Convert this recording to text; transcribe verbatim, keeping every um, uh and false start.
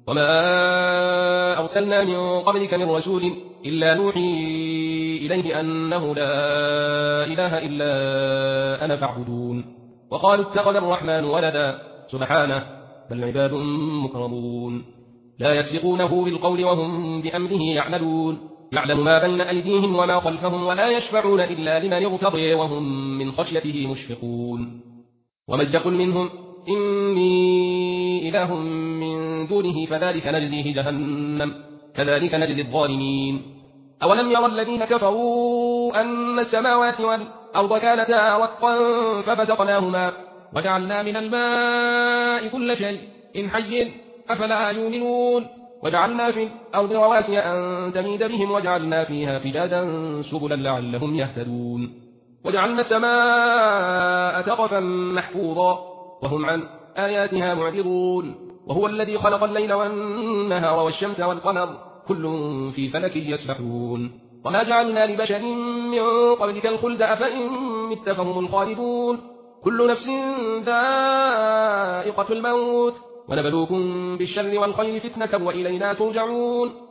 وما أرسلنا من قبلك من رسول إلا نوحي إليه أنه لا إله إلا أنا فاعبدون. وقالوا اتخذ الرحمن ولدا سبحانه بل عباد مكرمون لا يسبقونه بالقول وهم بأمره يعملون يعلم ما بين أيديهم وما خلفهم ولا يشفعون إلا لمن ارتضي وهم من خشيته مشفقون. ومن يقل منهم إني إله من دونه فذلك نجزيه جهنم كذلك نجزي الظالمين. أولم يرى الذين كفروا أن السماوات والأرض كانتا رتقا ففتقناهما وجعلنا من الماء كل شيء إن حي أفلا يؤمنون وجعلنا في الأرض رواسي أن تميد بهم وجعلنا فيها فجاجا سبلا لعلهم يهتدون وجعلنا السماء سقفا محفوظا وهم عن آياتها معرضون. وهو الذي خلق الليل والنهار والشمس والقمر كل في فلك يسبحون. وما جعلنا لبشر من قبلك الخلد أفإن مت فهم الخالدون. كل نفس ذائقة الموت ونبلوكم بالشر والخير فتنة وإلينا ترجعون.